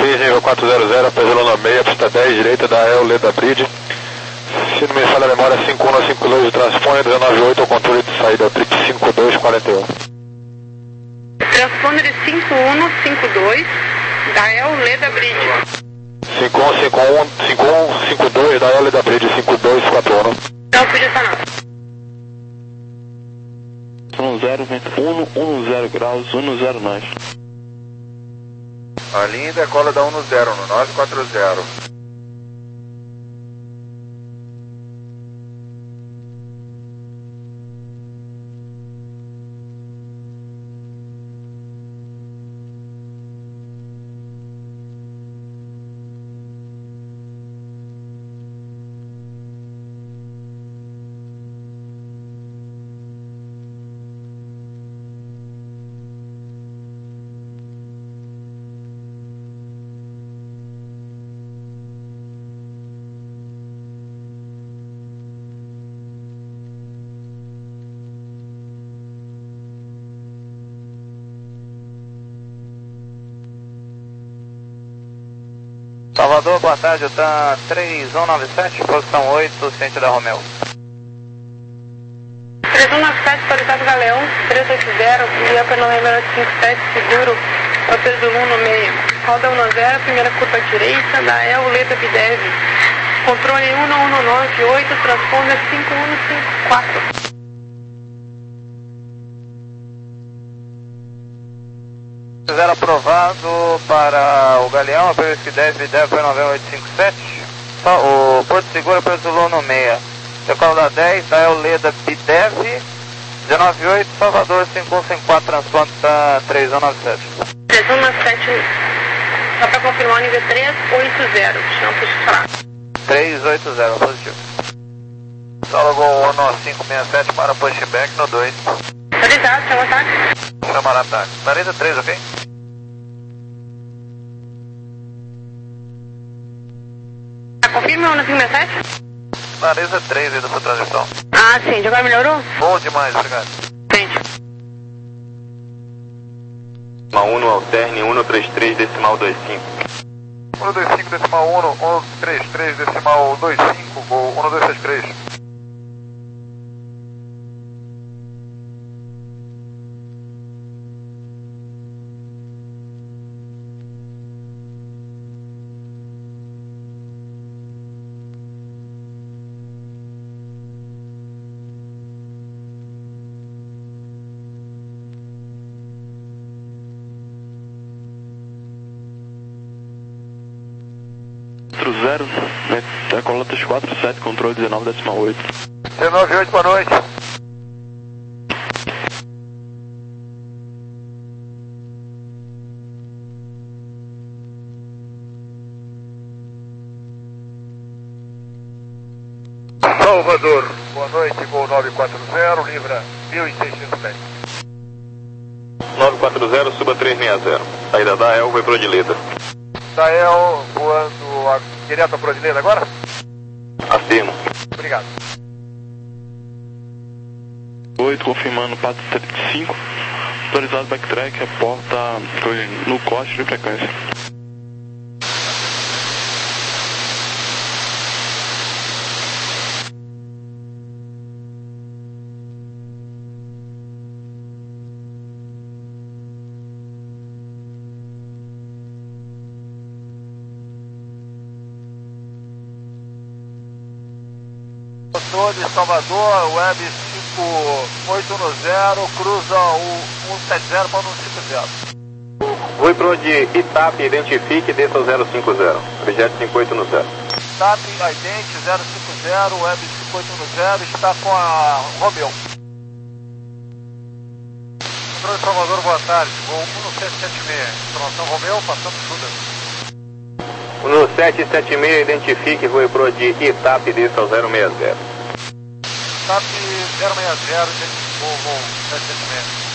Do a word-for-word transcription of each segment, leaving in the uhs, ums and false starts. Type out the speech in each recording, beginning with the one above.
três, nível quatrocentos, após Lona meia, pista dez, direita da El Leda Bridge. Se não me falha a memória, cinco um cinco dois, transpone dezenove oito ao controle de saída, trip cinco dois quatro um. Transponder cinco um cinco dois, da El Leda Bridge. cinco um cinco um, cinco um cinco dois, da El Leda Bridge, cinco dois quatro um. Não, pediu essa nota. um zero, vento um, um zero graus, um zero nós. A linha decola da um zero no nove quatro zero. Salvador, boa tarde, o T A M três um nove sete, posição oito, ciente da Romeo. três um nove sete, Parizado Galeão, três oito zero, via para novembro cinco sete, seguro, roteiro do Luno meio. Roda um zero, primeira curva direita, da El Leda Bidev. Controle um um nove oito, transponder cinco um cinco quatro. Zero aprovado para o Galeão, apenas que deve, deve para novembro oito cinco sete. O Porto Seguro, preço do Luno meia. Decola da dez, da El Leda Bidev, dezenove oito, Salvador cinco um cinco quatro, transplanta três um nove sete. três um nove sete, só para confirmar o nível três oito zero, chão posicionado. três oito zero, positivo. Salvador um cinco seis sete para pushback no dois. Autorizado, chama ataque. Chamar ataque. Nareza três, ok? Confirma o um cinco seis sete? Nareza três aí da sua transição. Ah, sim, agora melhorou? Bom demais, obrigado. Frente. um alterne um três três decimal dois cinco. um dois cinco decimal um, um três três decimal dois cinco, gol um dois sete três. zero, decola três quatro sete, controle dezenove decimal oito. dezenove oito, boa noite. Salvador, boa noite, gol nove quatro zero, Libra mil e seiscentos dez. nove quatro zero, suba três seis zero. Saída da El, vai pro Dileta. Dael voando a, direto para o Odileta agora? Afirmo. Obrigado. oito, confirmando Pato setenta e cinco. Autorizado backtrack, reporta no corte de frequência. De Salvador, Web cinco oito um zero, cruza o um sete zero para o um cinco zero. Vou pro de Itap, identifique, desça o zero cinco zero. Projeto cinco oito um zero. Itap, ident zero cinco zero, Web cinco oito um zero, está com a Romeo. Controle de Salvador, boa tarde, voo um sete sete seis, informação Romeo, passando tudo. um sete sete seis, identifique, vou pro de Itap, desça o zero seis zero. Itap zero seis zero, voo, voo sete sete seis.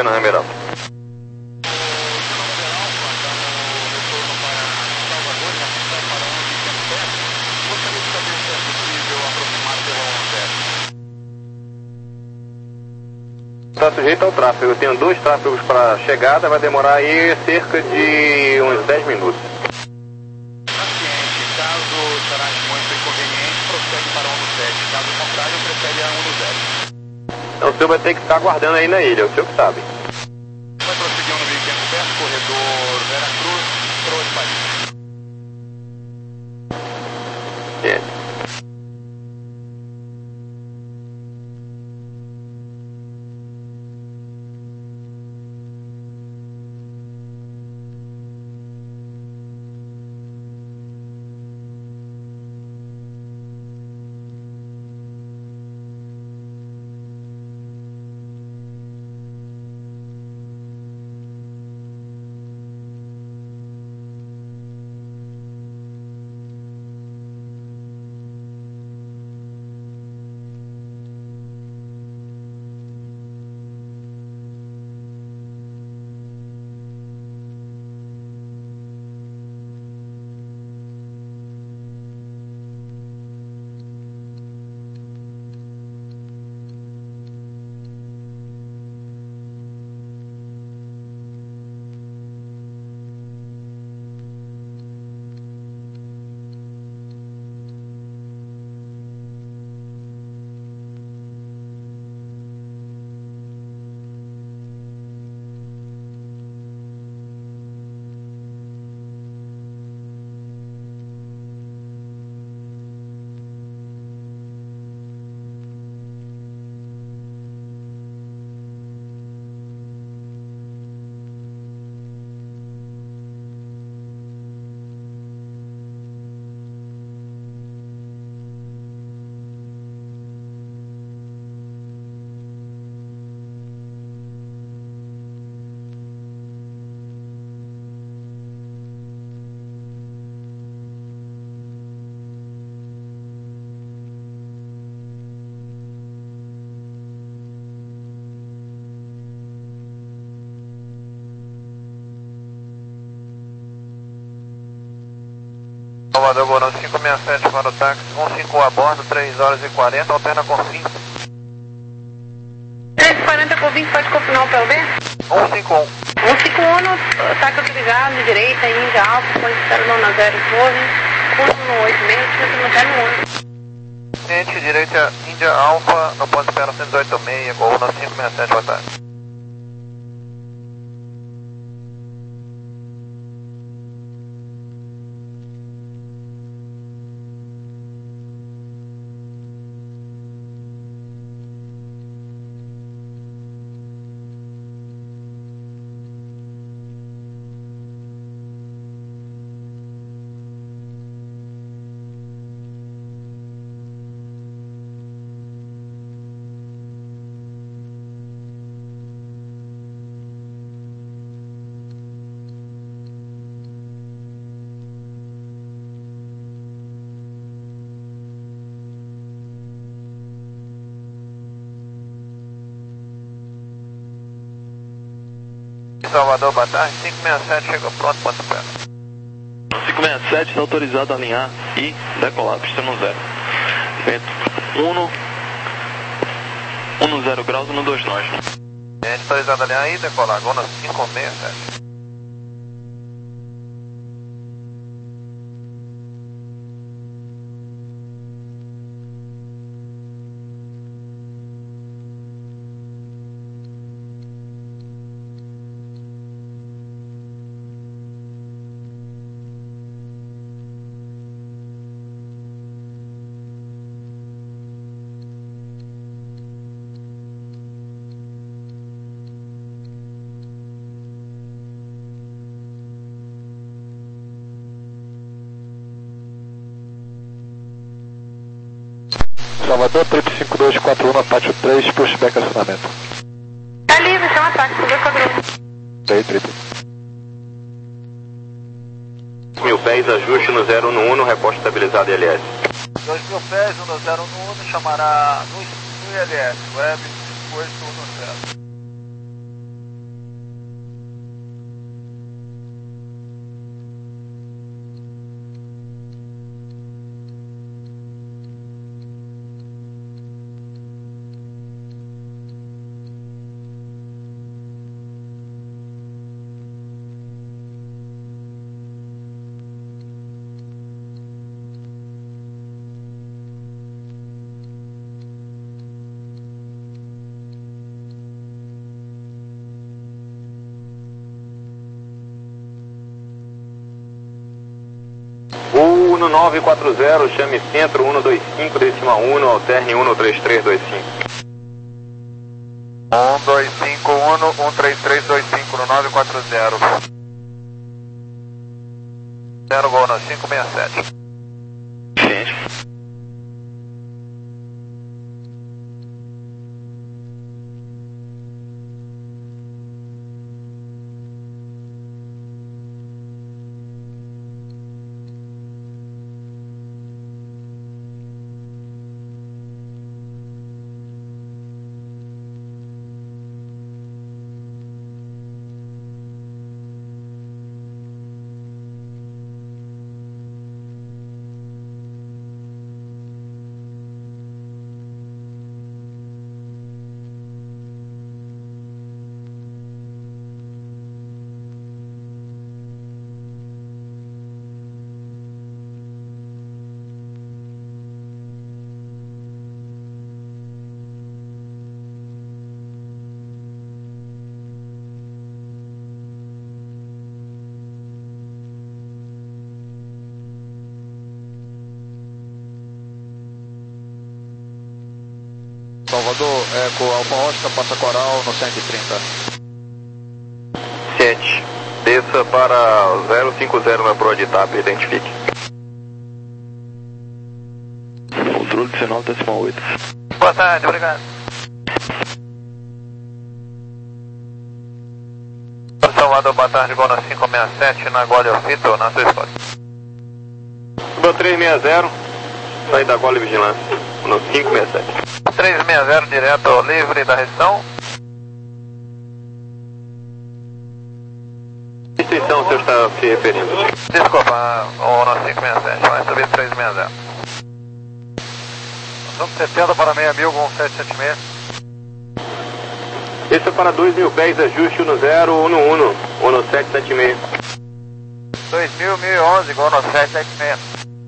Fernando Ribeirão. Está sujeito ao tráfego. Eu tenho dois tráfegos para chegada, vai demorar aí cerca de uns dez minutos. Paciente, caso será muito inconveniente, prossegue para um sete. Caso contrário, prefere a um zero. Então o senhor vai ter que estar aguardando aí na ilha, o senhor que sabe. Vai prosseguir no weekend perto, corredor Veracruz, Croa de Paris. É. Salvador Borão cinco seis sete para o táxi, um cinco um a bordo, três horas e quarenta, alterna com cinco. três e quarenta com vinte, pode confirmar o P L B? um cinco um. um cinco um no táxi autorizado, direita, Índia Alfa, ponte zero nove zero, torre, um no oito seis, no zero um. Cliente direita, Índia Alfa, no ponto zero cento e oito seis, gol na cinco seis sete, boa tarde. Salvador, boa tarde, cinco seis sete, chegou pronto, ponto pé. cinco seis sete, está autorizado a alinhar e decolar, pista no zero. Vento um, um no zero graus, um dois nós. Cliente autorizado a alinhar e decolar, gol na cinco seis sete. Salvador, trip cinco dois quatro um na Pátio três, pushback acionamento. Tá livre, chama táxi, subiu com a grua. Aí, trip. Mil pés, ajuste no zero um um, reposto estabilizado L S. dois mil pés, um zero um um, chamará no I L S, web oito um zero. no nove quatro zero, chame centro um dois cinco, décima um, alterne um três três dois cinco. um dois cinco um um três três dois cinco no nove quatro zero. zero Gol no cinco seis sete. Sim. Salvador, Eco Alfa Oscar, passa Coral no cento e trinta. sete. Desça para zero cinco zero na proa de TAP, identifique. Controle dezenove, décima oito. Boa tarde, obrigado. Salvador, boa tarde, Gol no cinco seis sete, na Gole Ofito, na sua escola. Suba três seis zero, sai da Gole Vigilância, no cinco seis sete. três seis zero, direto livre da região. Instituição, o senhor está se referindo? Desculpa, o no cinco seis sete, vai subir três seis zero. Vamos setenta para seis mil com sete sete seis. Desça para dois mil pés, ajuste um zero um um, um no sete sete seis. dois mil, mil e onze, Gol no sete sete seis.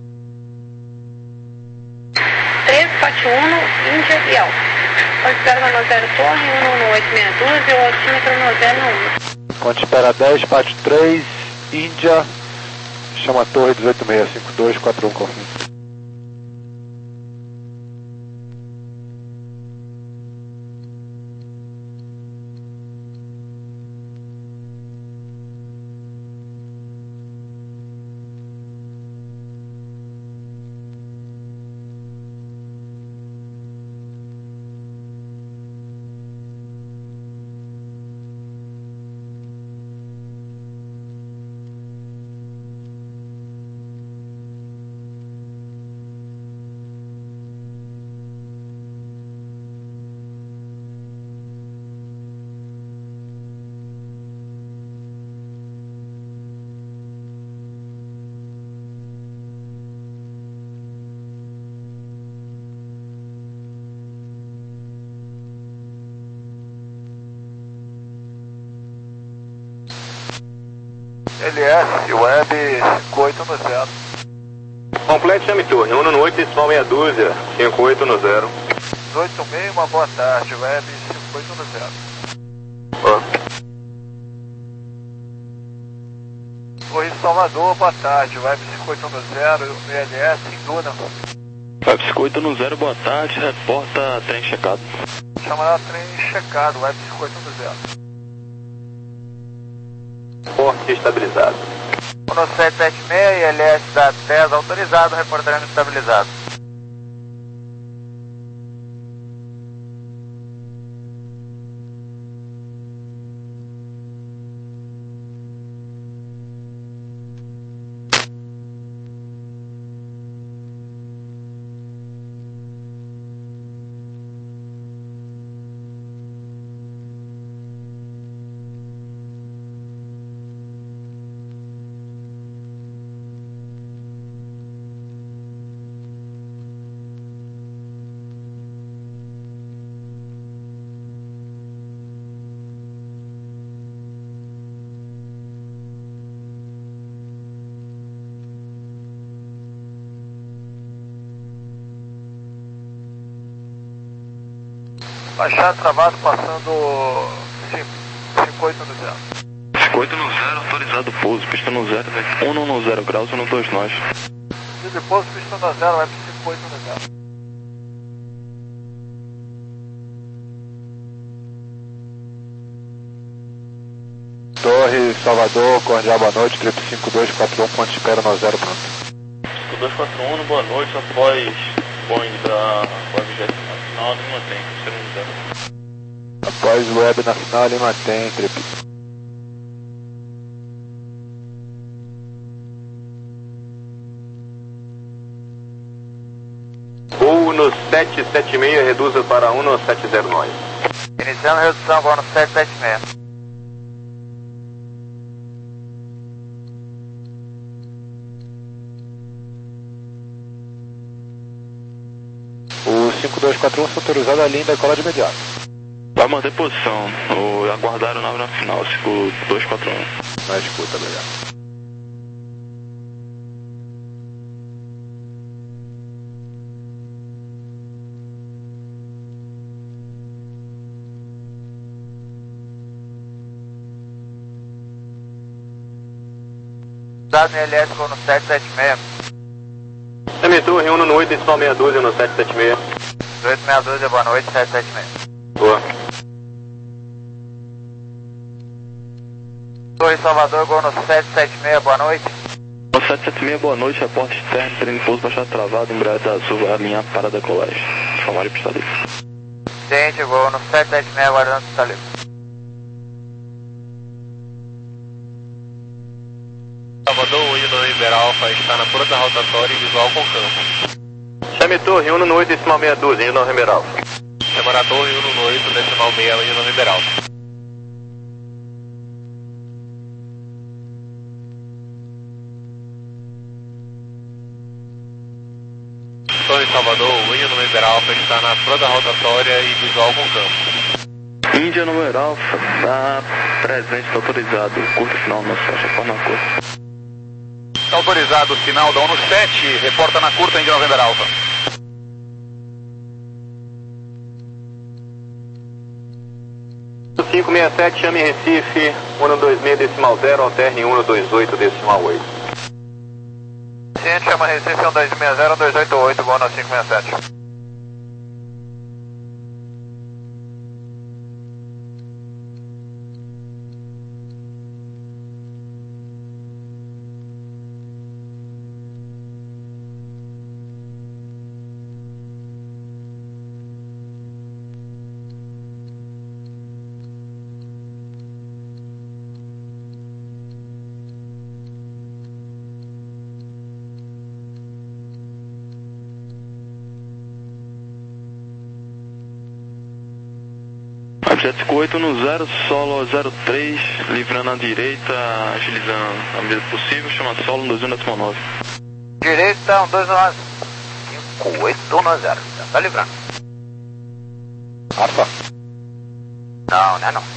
três quatro um, Índia e Alfa. Ponte espera no zero Torre, um um oito seis dois e o altímetro no zero um. Ponte espera dez, parte três, Índia, chama a torre dezoito seis cinco dois quatro um, confirma. L S, Web cinco oito no zero. Complete, chame torre, um no oito, decimal meia dúzia, cinco oito no zero. dezoito seis, uma boa tarde, Web cinco oito no zero. Ó. Torre Salvador, boa tarde, Web cinco oito no zero, L S em Duna. Web cinco oito no zero, boa tarde, reporta trem checado. Chamada trem checado, Web cinco oito no zero. Porte estabilizado. um no sete sete seis e L S da dez autorizado, reportando estabilizado. Baixar travado passando cinco oito no zero. cinco oito no zero, autorizado pouso, pista no zero, um no zero graus, um no dois nós. de pouso, pista um zero, web cinco oito um zero. Torre, Salvador, Cordial, boa noite, trip cinco dois quatro um, ponto de espera no zero, pronto. cinco dois quatro um, boa noite, após Boeing da Web Jet Nacional, Lima tem, segundo zero. Após o Web Nacional, Lima tem, trip. Voo no sete sete seis, reduza para um no sete zero nove. Iniciando redução, voo no sete sete seis. O cinco dois quatro um foi autorizado a linha da cola de imediato. Vai manter posição, o aguardar a nave na final, cinco dois quatro um. Na escuta, obrigado. Dado N L S, voo no sete sete seis. Emitor, reúno no oito decimal seis dois no sete sete seis. oito seis dois, boa noite, sete sete seis. Boa. Torre Salvador, voo no sete sete seis, boa noite. No sete sete seis, boa noite, reporte externo, treino pouso baixado travado, embreagem azul, vai alinhar para decolagem. Chamar de pista livre. Ciente, voo no sete sete seis, aguardando pista livre. Salvador, o Ida Ribeira Alfa está na pronta rotatória e visual com campo. Chamitor, reúno no oito decimal seis dois, Ida Ribeira Alfa. Semorador, reúno no oito decimal seis, Ida Ribeira Alfa. Torre Salvador, o Ida Ribeira Alfa está na pronta rotatória e visual com campo. Índia número Alfa, está presente, está autorizado, curta final, nossa faixa, forma curta. Autorizado, final da ONU sete, reporta na curta Índia November Alfa. cinco seis sete, chame Recife, um dois seis decimal zero, alterne um dois oito decimal oito. Ciente, chama Recife um dois seis zero, um dois oito oito, voo no cinco seis sete. Jet cinco oito no zero, solo zero três, livrando à direita, agilizando a medida possível, chama solo um dois um decimal nove. Direita, um dois nove. cinco oito um zero, já tá livrando. Alfa. Não, não é não.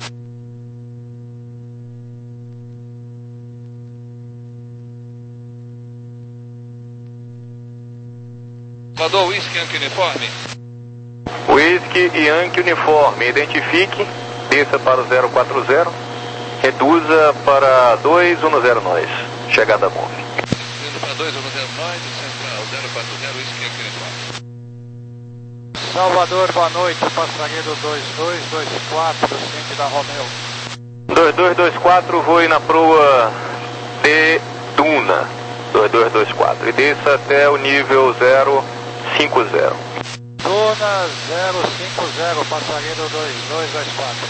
Salvador, Whisky Yankee Uniforme. Whisky e Yankee Uniforme, identifique, desça para o zero quatro zero, reduza para dois um zero nós, chegada a Monte. Indo para dois um zero nove, central zero quatro zero, Whisky Yankee Uniforme. Salvador, boa noite, passageiro dois dois dois quatro, ciente da Romeo. dois dois dois quatro, voe na proa de Duna, dois dois dois quatro, e desça até o nível zero cinco zero. Duna zero cinco zero, passageiro dois dois dois quatro.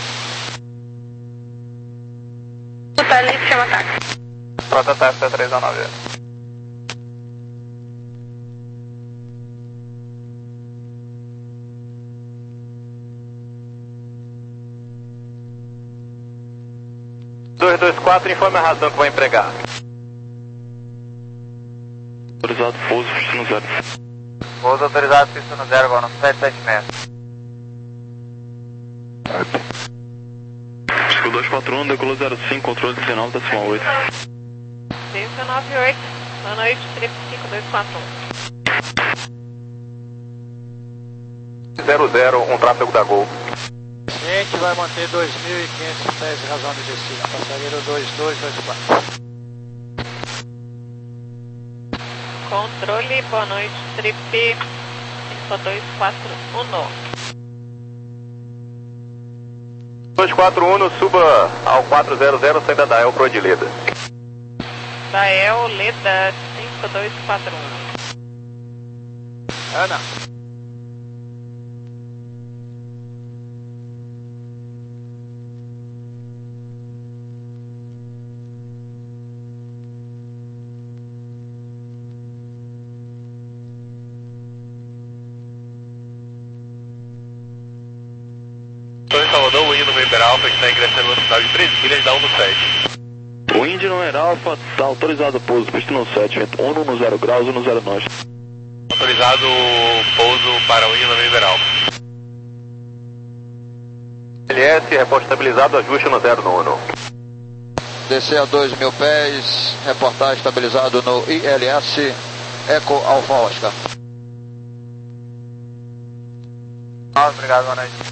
Totalista, chama táxi. Pronto, táxi três um nove. dois dois quatro, informe a razão que vai empregar. Autorizado pouso, pista no zero. Pouso autorizado, pista no zero, voo no sete sete seis. cinco dois quatro um, decolou zero cinco, controle dezenove decimal oito. dezenove oito, boa noite, trip cinco dois quatro um. zero zero, um tráfego da Gol. Ciente vai manter dois mil e quinhentos pés de razão de destino, passageiro dois dois dois quatro. Controle, boa noite, trip cinco dois quatro um. dois quatro um, suba ao quatrocentos, saída da El pro Adileda. Da El, Leda cinco dois quatro um. Ana. Estou em Salvador, o Indy no Member Alpha, que está ingressando na velocidade de três milhas da um no sete. O Indy no Member Alpha está autorizado o pouso, pista no sete, vento um no zero graus, um no zero norte. Autorizado o pouso para o Indy no Member Alpha. L S, reporte estabilizado, ajuste no zero nono. Descer a dois mil pés, reportar estabilizado no I L S, Eco Alfa Oscar. Obrigado, boa noite.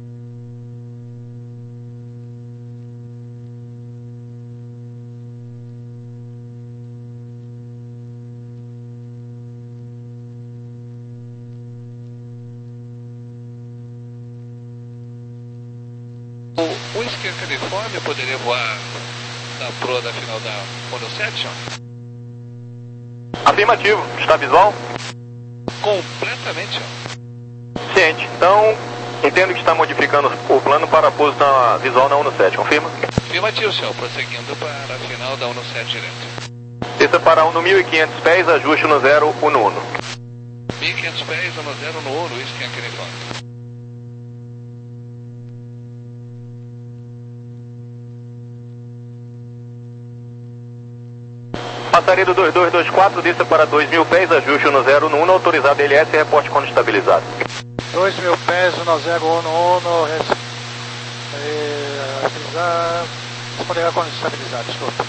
O Whisky California poderia voar na proa da final da Mono sete? Afirmativo, está visual? Completamente. Ciente. Então, entendo que está modificando o plano para pouso na visual na um no sete, confirma? Afirmativo, senhor, prosseguindo para a final da um no sete direto. Desça para um no mil e quinhentos pés, ajuste no zero um no um. mil e quinhentos pés, no zero no um, Whisky California. Passaria do dois dois dois quatro, desça para dois mil pés, ajuste no zero um, autorizado L S, reporte quando estabilizado. dois mil pés, no zero um um, estabilizar, poderá quando estabilizar, desculpa.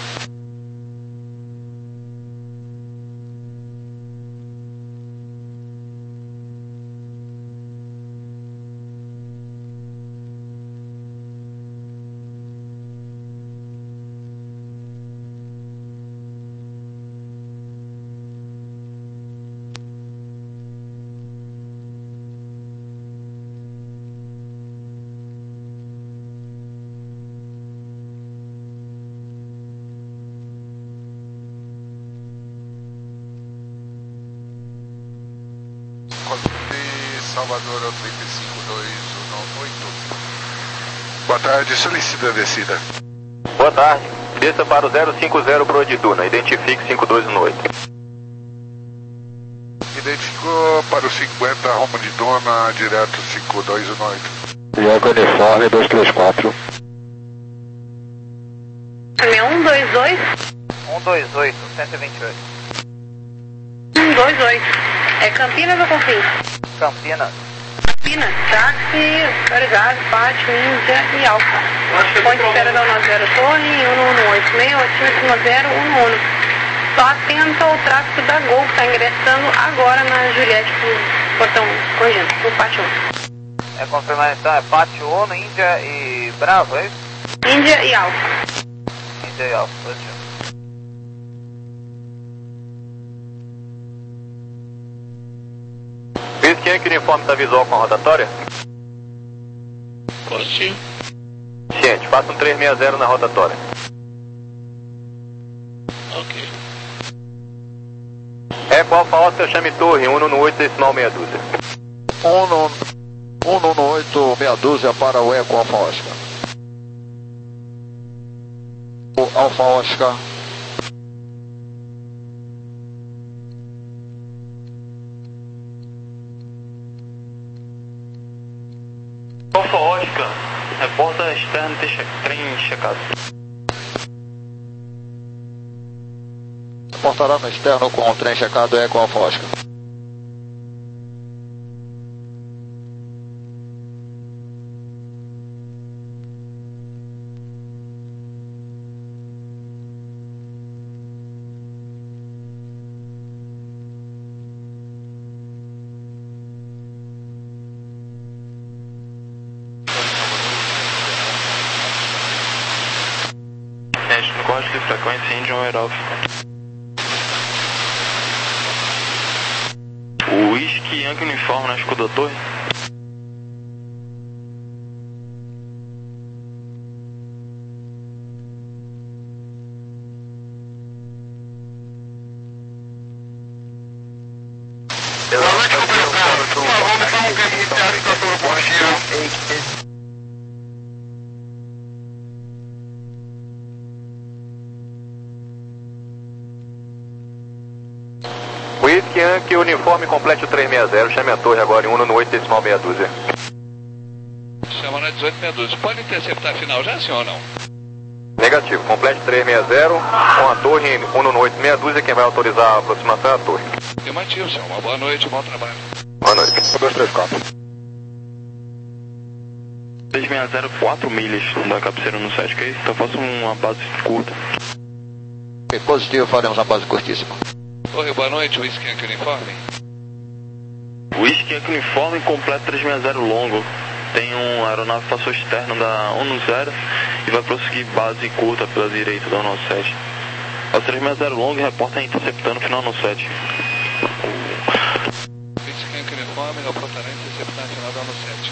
Salvador ao trinta e cinco dois um oito. Boa tarde, solicita a descida. Boa tarde, desça para o zero cinco zero pro Adiduna, identifique cinco dois um oito. Identificou para o cinquenta, Roma de Dona, direto cinco dois um oito. Yankee Uniforme dois três quatro. um dois oito? um dois oito, cento e vinte e oito. um dois oito. É Campinas ou Confins? Campinas. Campinas, táxi, autorizado, pátio, Índia e Alfa. Ponte espera da um zero Torre, um um oito seis, oito zero um um. Só atento ao tráfego da Gol, que está ingressando agora na Juliette, pro portão corrigendo, pro pátio um. É confirmar então, é pátio um, Índia e Bravo, é isso? Índia e Alfa. Índia e Alfa, positivo. Quem é que o uniforme está visual com a rotatória? Positivo. Ciente, faça um três seis zero na rotatória. Ok. Eco Alfa Oscar, chame torre, um no oito, decimal meia dúzia. um no oito, meia dúzia para o Eco Alfa Oscar. O Alfa Oscar. Alfa Oscar, reporta externo, trem checado. Portará no externo com o trem checado Eco Alfa Oscar. Código de frequência Indian Aerof. O Whisky Yankee Uniforme na escudo da torre. Whisky Yankee Uniforme complete o trezentos e sessenta, chame a torre agora em um no oito decimal meia dúzia. Chama na dezoito meia dúzia. Pode interceptar a final já, sim ou não? Negativo, complete trezentos e sessenta, com a torre em um no oito meia dúzia, quem vai autorizar a aproximação é a torre. Afirmativo, senhor. Uma boa noite, bom trabalho. Boa noite. dois três quatro. três seis zero, quatro milhas da cabeceira no sete, ok? Então faça uma base curta. Ok, positivo, faremos uma base curtíssima. Torre, boa noite, Whisky Yankee Uniforme. Whisky Yankee Uniforme completo três seis zero longo. Tem um aeronave passou externo da um zero e vai prosseguir base curta pela direita da um sete. O três seis zero longo reporta interceptando final no sete. Whisky Yankee Uniforme reportará interceptando final da um sete.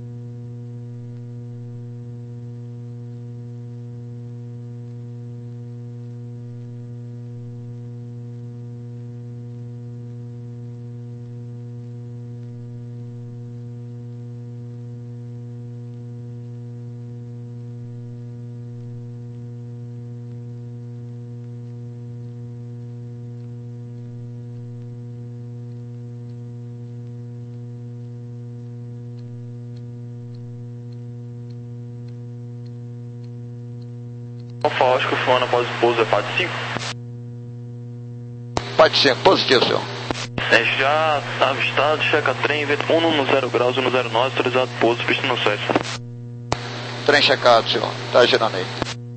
Alfa Oscar, fulano após o pouso é P A D cinco. P A D cinco, positivo, senhor. É já avistado, checa trem, vento um no zero graus, um no zero nove, autorizado pouso, pista no sete. Trem checado, senhor. Tá girando aí.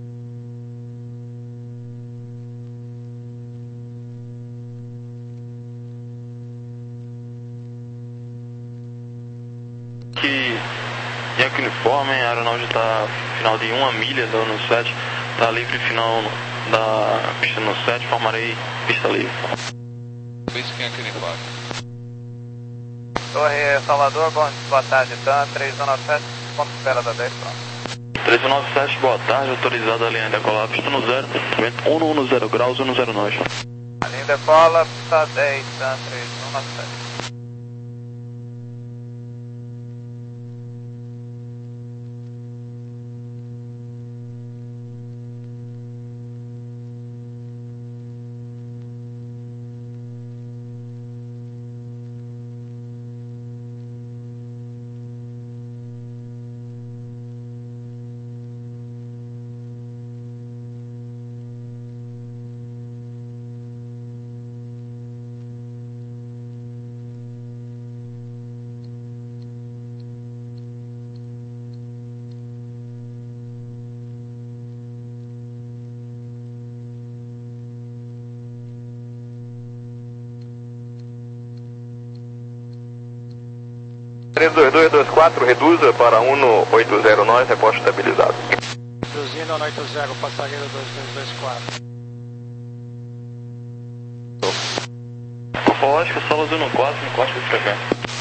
Que Yankee Uniforme, a aeronave já está final de uma milha da no sete, está livre final da pista no sete, formarei pista livre. Whisky Yankee Uniforme. Torre Salvador, bom, boa tarde, então, três um nove sete, ponto de espera da dez, pronto. três um nove sete, boa tarde, autorizada a linha de decolar, pista no zero, vento um no zero graus, um no zero nove. A linha decola, pista dez, então, três um nove sete. três dois dois dois quatro, reduza para um no oito zero nove, reposto estabilizado. Reduzindo no oito zero, passageiro dois dois dois quatro. Alfa Oscar, sala um quatro, no quatro de frequência.